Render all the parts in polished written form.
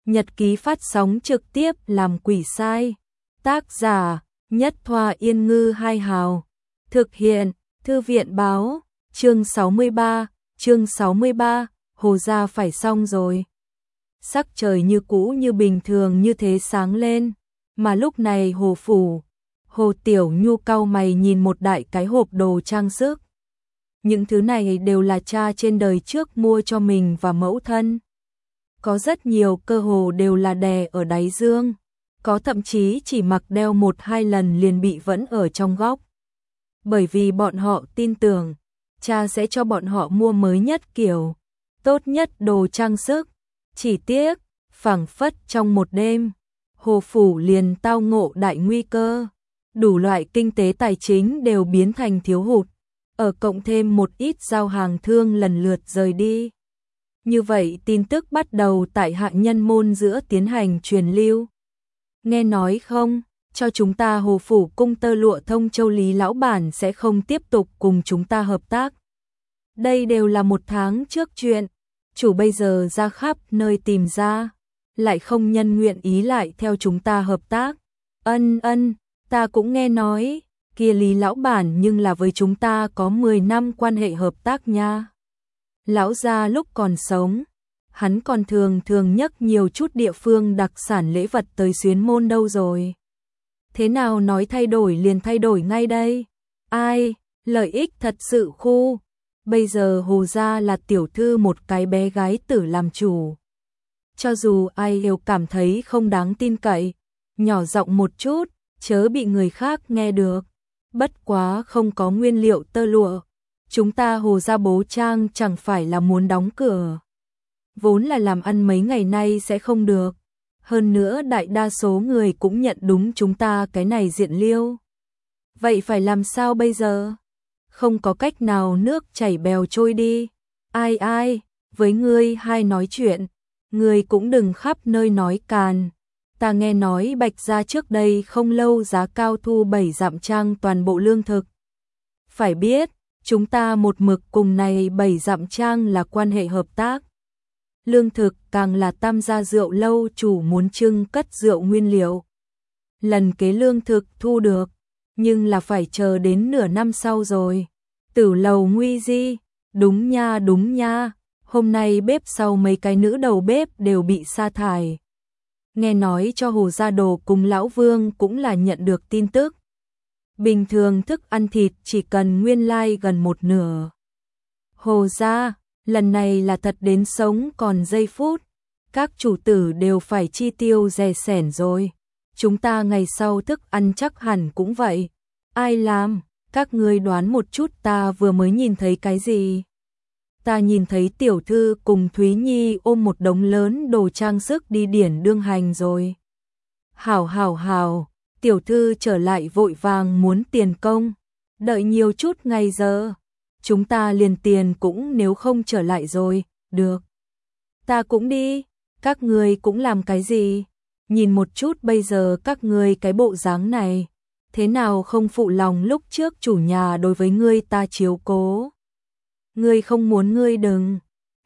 Nhật ký phát sóng trực tiếp làm quỷ sai. Tác giả Nhất Thoa Yên Ngư Hai Hào. Thực hiện Thư viện Báo. Chương 63, Hồ gia phải xong rồi. Sắc trời như cũ như bình thường như thế sáng lên, mà lúc này Hồ phủ, Hồ Tiểu Nhu cau mày nhìn một đại cái hộp đồ trang sức. Những thứ này đều là cha trên đời trước mua cho mình và mẫu thân. Có rất nhiều cơ hồ đều là đè ở đáy dương, có thậm chí chỉ mặc đeo 1-2 lần liền bị vẫn ở trong góc. Bởi vì bọn họ tin tưởng, cha sẽ cho bọn họ mua mới nhất kiểu, tốt nhất đồ trang sức. Chỉ tiếc, phảng phất trong một đêm, Hồ phủ liền tao ngộ đại nguy cơ. Đủ loại kinh tế tài chính đều biến thành thiếu hụt, ở cộng thêm một ít giao hàng thương lần lượt rời đi. Như vậy tin tức bắt đầu tại hạ nhân môn giữa tiến hành truyền lưu. Nghe nói không, cho chúng ta Hồ phủ cung tơ lụa Thông Châu Lý lão bản sẽ không tiếp tục cùng chúng ta hợp tác. Đây đều là 1 tháng trước chuyện, chủ bây giờ ra khắp nơi tìm ra, lại không nhân nguyện ý lại theo chúng ta hợp tác. Ân, ta cũng nghe nói, kia Lý lão bản nhưng là với chúng ta có 10 năm quan hệ hợp tác nha. Lão gia lúc còn sống, hắn còn thường nhắc nhiều chút địa phương đặc sản lễ vật tới xuyến môn đâu rồi. Thế nào nói thay đổi liền thay đổi ngay đây? Ai, lợi ích thật sự khu. Bây giờ Hồ gia là tiểu thư một cái bé gái tử làm chủ. Cho dù ai đều cảm thấy không đáng tin cậy, nhỏ giọng một chút, chớ bị người khác nghe được. Bất quá không có nguyên liệu tơ lụa, chúng ta Hồ gia bố trang chẳng phải là muốn đóng cửa. Vốn là làm ăn mấy ngày nay sẽ không được. Hơn nữa đại đa số người cũng nhận đúng chúng ta cái này diện liêu. Vậy phải làm sao bây giờ? Không có cách nào, nước chảy bèo trôi đi. Ai, với ngươi hai nói chuyện, ngươi cũng đừng khắp nơi nói càn. Ta nghe nói Bạch gia trước đây không lâu giá cao thu 7 dặm trang toàn bộ lương thực. Phải biết, chúng ta một mực cùng này 7 dặm trang là quan hệ hợp tác. Lương thực càng là Tam gia rượu lâu chủ muốn trưng cất rượu nguyên liệu. Lần kế lương thực thu được, nhưng là phải chờ đến nửa năm sau rồi. Tử lầu nguy di, đúng nha, hôm nay bếp sau mấy cái nữ đầu bếp đều bị sa thải. Nghe nói cho Hồ gia đồ cùng lão Vương cũng là nhận được tin tức. Bình thường thức ăn thịt chỉ cần nguyên lai gần 1/2. Hồ gia, lần này là thật đến sống còn giây phút. Các chủ tử đều phải chi tiêu dè sẻn rồi. Chúng ta ngày sau thức ăn chắc hẳn cũng vậy. Ai làm? Các ngươi đoán một chút, ta vừa mới nhìn thấy cái gì? Ta nhìn thấy tiểu thư cùng Thúy Nhi ôm một đống lớn đồ trang sức đi điển đương hành rồi. Hảo, tiểu thư trở lại vội vàng muốn tiền công. Đợi nhiều chút ngày giờ. Chúng ta liền tiền cũng nếu không trở lại rồi, được. Ta cũng đi, các ngươi cũng làm cái gì? Nhìn một chút bây giờ các ngươi cái bộ dáng này. Thế nào không phụ lòng lúc trước chủ nhà đối với ngươi ta chiếu cố. Ngươi không muốn ngươi đừng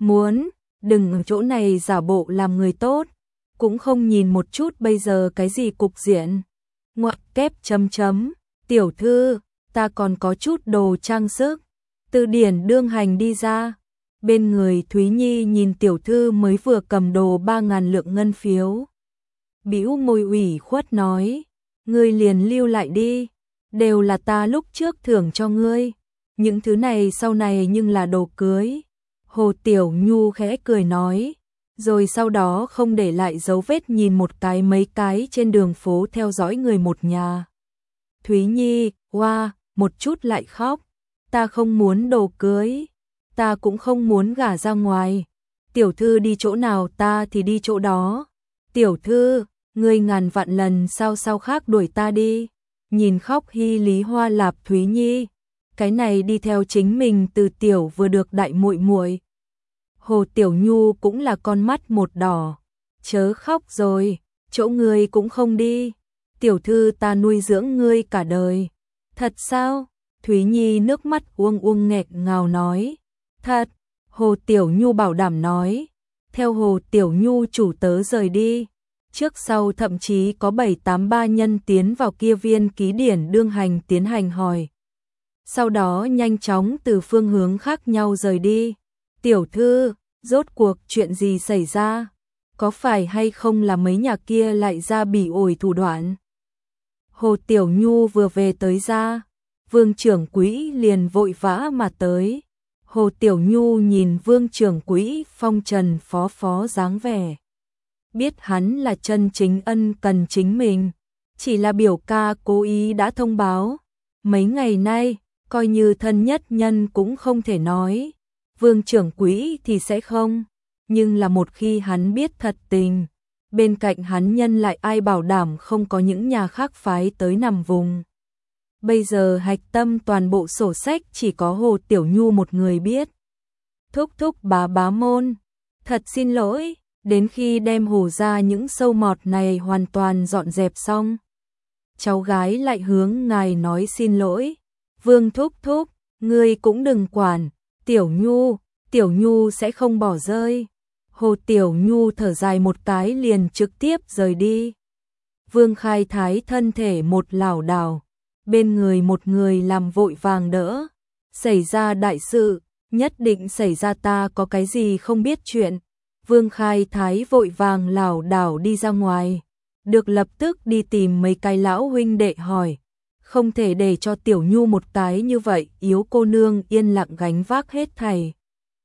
ở chỗ này giả bộ làm người tốt, cũng không nhìn một chút bây giờ cái gì cục diện. Ngoặc kép chấm, tiểu thư, ta còn có chút đồ trang sức, từ điển đương hành đi ra. Bên người Thúy Nhi nhìn tiểu thư mới vừa cầm đồ 3.000 lượng ngân phiếu. Bĩu môi ủy khuất nói. Ngươi liền lưu lại đi, đều là ta lúc trước thưởng cho ngươi, những thứ này sau này nhưng là đồ cưới. Hồ Tiểu Nhu khẽ cười nói, rồi sau đó không để lại dấu vết nhìn một cái mấy cái trên đường phố theo dõi người một nhà. Thúy Nhi, một chút lại khóc, ta không muốn đồ cưới, ta cũng không muốn gả ra ngoài, tiểu thư đi chỗ nào ta thì đi chỗ đó. Tiểu thư, ngươi ngàn vạn lần sao khác đuổi ta đi. Nhìn khóc hy lý hoa lạp Thúy Nhi, cái này đi theo chính mình từ tiểu vừa được đại muội muội. Hồ Tiểu Nhu cũng là con mắt một đỏ, chớ khóc rồi, chỗ ngươi cũng không đi. Tiểu thư ta nuôi dưỡng ngươi cả đời. Thật sao? Thúy Nhi nước mắt uông nghẹt ngào nói. Thật, Hồ Tiểu Nhu bảo đảm nói. theo Hồ Tiểu Nhu chủ tớ rời đi. Trước sau thậm chí có 7-8-3 nhân tiến vào kia viên ký điển đương hành tiến hành hỏi. Sau đó nhanh chóng từ phương hướng khác nhau rời đi. Tiểu thư, rốt cuộc chuyện gì xảy ra? Có phải hay không là mấy nhà kia lại ra bỉ ổi thủ đoạn? Hồ Tiểu Nhu vừa về tới ra, Vương trưởng quỹ liền vội vã mà tới. Hồ Tiểu Nhu nhìn Vương trưởng quỹ phong trần phó phó dáng vẻ. Biết hắn là chân chính ân cần chính mình, chỉ là biểu ca cố ý đã thông báo. Mấy ngày nay, coi như thân nhất nhân cũng không thể nói. Vương trưởng quỹ thì sẽ không, nhưng là một khi hắn biết thật tình, bên cạnh hắn nhân lại ai bảo đảm không có những nhà khác phái tới nằm vùng. Bây giờ hạch tâm toàn bộ sổ sách chỉ có Hồ Tiểu Nhu một người biết. Thúc thúc bá môn, thật xin lỗi, đến khi đem Hồ ra những sâu mọt này hoàn toàn dọn dẹp xong. Cháu gái lại hướng ngài nói xin lỗi. Vương thúc thúc, ngươi cũng đừng quản, Tiểu Nhu sẽ không bỏ rơi. Hồ Tiểu Nhu thở dài một cái liền trực tiếp rời đi. Vương Khai Thái thân thể một lảo đảo, bên người một người làm vội vàng đỡ. Xảy ra đại sự, nhất định xảy ra, ta có cái gì không biết chuyện. Vương Khai Thái vội vàng lảo đảo đi ra ngoài, được lập tức đi tìm mấy cái lão huynh đệ hỏi. Không thể để cho Tiểu Nhu một cái như vậy yếu cô nương yên lặng gánh vác hết thảy.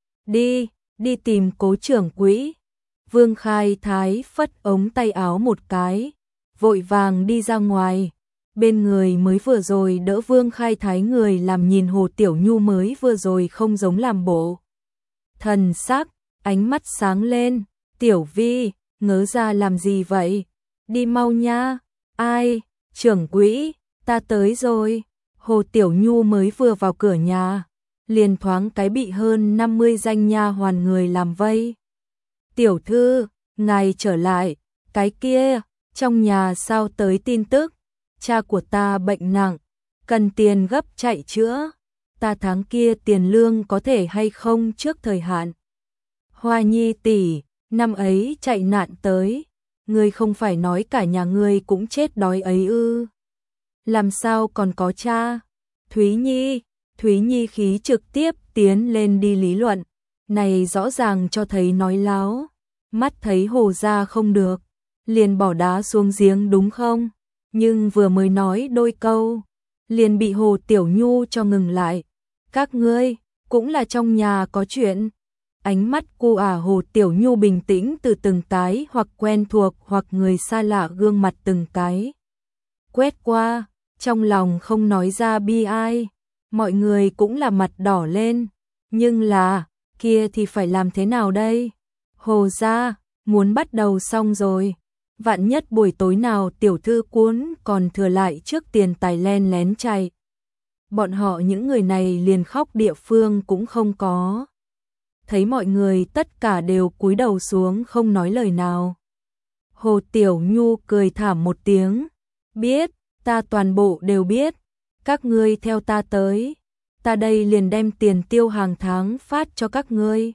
Đi tìm Cố trưởng quỹ. Vương Khai Thái phất ống tay áo một cái, vội vàng đi ra ngoài. Bên người mới vừa rồi đỡ Vương Khai Thái người làm nhìn Hồ Tiểu Nhu mới vừa rồi không giống làm bộ. Thần sắc, ánh mắt sáng lên. Tiểu Vi, ngớ ra làm gì vậy? Đi mau nha. Ai? Trưởng quỹ, ta tới rồi. Hồ Tiểu Nhu mới vừa vào cửa nhà, liền thoáng cái bị hơn 50 danh nha hoàn người làm vây. Tiểu thư, ngài trở lại. Cái kia, trong nhà sao tới tin tức? Cha của ta bệnh nặng, cần tiền gấp chạy chữa. Ta tháng kia tiền lương có thể hay không trước thời hạn? Hoa Nhi tỷ, năm ấy chạy nạn tới, ngươi không phải nói cả nhà ngươi cũng chết đói ấy ư? Làm sao còn có cha? Thúy Nhi khí trực tiếp tiến lên đi lý luận, này rõ ràng cho thấy nói láo. Mắt thấy Hồ gia không được, liền bỏ đá xuống giếng đúng không? Nhưng vừa mới nói đôi câu, liền bị Hồ Tiểu Nhu cho ngừng lại. Các ngươi, cũng là trong nhà có chuyện. Ánh mắt cô Hồ Tiểu Nhu bình tĩnh từ từng cái hoặc quen thuộc hoặc người xa lạ gương mặt từng cái quét qua, trong lòng không nói ra bi ai. Mọi người cũng là mặt đỏ lên, nhưng là, kia thì phải làm thế nào đây? Hồ gia, muốn bắt đầu xong rồi. Vạn nhất buổi tối nào tiểu thư cuốn còn thừa lại trước tiền tài len lén chạy. Bọn họ những người này liền khóc địa phương cũng không có. Thấy mọi người tất cả đều cúi đầu xuống không nói lời nào. Hồ Tiểu Nhu cười thảm một tiếng. Biết, ta toàn bộ đều biết. Các ngươi theo ta tới. Ta đây liền đem tiền tiêu hàng tháng phát cho các ngươi.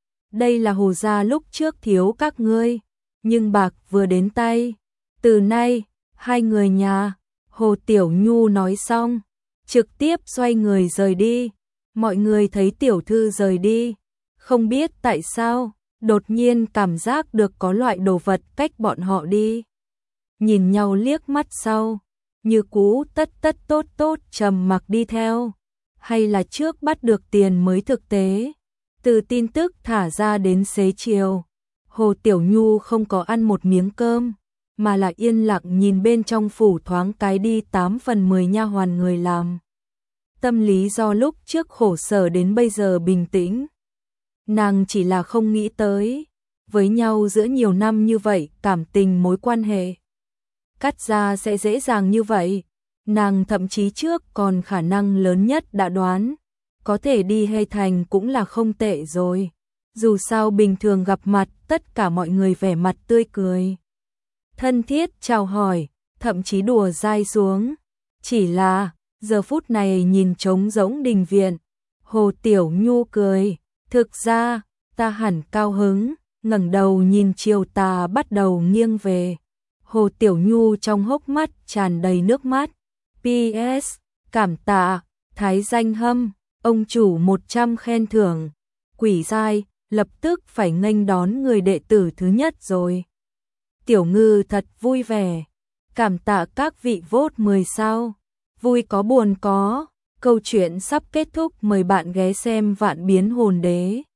Đây là Hồ gia lúc trước thiếu các ngươi, nhưng bạc vừa đến tay. Từ nay, hai người nhà. Hồ Tiểu Nhu nói xong, trực tiếp xoay người rời đi. Mọi người thấy tiểu thư rời đi, không biết tại sao, đột nhiên cảm giác được có loại đồ vật cách bọn họ đi. Nhìn nhau liếc mắt sau, như cũ tất tốt trầm mặc đi theo. Hay là trước bắt được tiền mới thực tế. Từ tin tức thả ra đến xế chiều, Hồ Tiểu Nhu không có ăn một miếng cơm, mà lại yên lặng nhìn bên trong phủ thoáng cái đi 8 phần 10 nha hoàn người làm. Tâm lý do lúc trước khổ sở đến bây giờ bình tĩnh. Nàng chỉ là không nghĩ tới, với nhau giữa nhiều năm như vậy cảm tình mối quan hệ cắt ra sẽ dễ dàng như vậy. Nàng thậm chí trước còn khả năng lớn nhất đã đoán, có thể đi hay thành cũng là không tệ rồi. Dù sao bình thường gặp mặt tất cả mọi người vẻ mặt tươi cười, thân thiết chào hỏi, thậm chí đùa dai xuống. Chỉ là, giờ phút này nhìn trống rỗng đình viện, Hồ Tiểu Nhu cười, thực ra, ta hẳn cao hứng, ngẩng đầu nhìn chiều tà bắt đầu nghiêng về. Hồ Tiểu Nhu trong hốc mắt tràn đầy nước mắt. PS, cảm tạ, thái danh hâm, ông chủ 100 khen thưởng. Quỷ giai, lập tức phải nghênh đón người đệ tử thứ nhất rồi. Tiểu Ngư thật vui vẻ. Cảm tạ các vị vote 10 sao. Vui có buồn có. Câu chuyện sắp kết thúc, mời bạn ghé xem Vạn Biến Hồn Đế.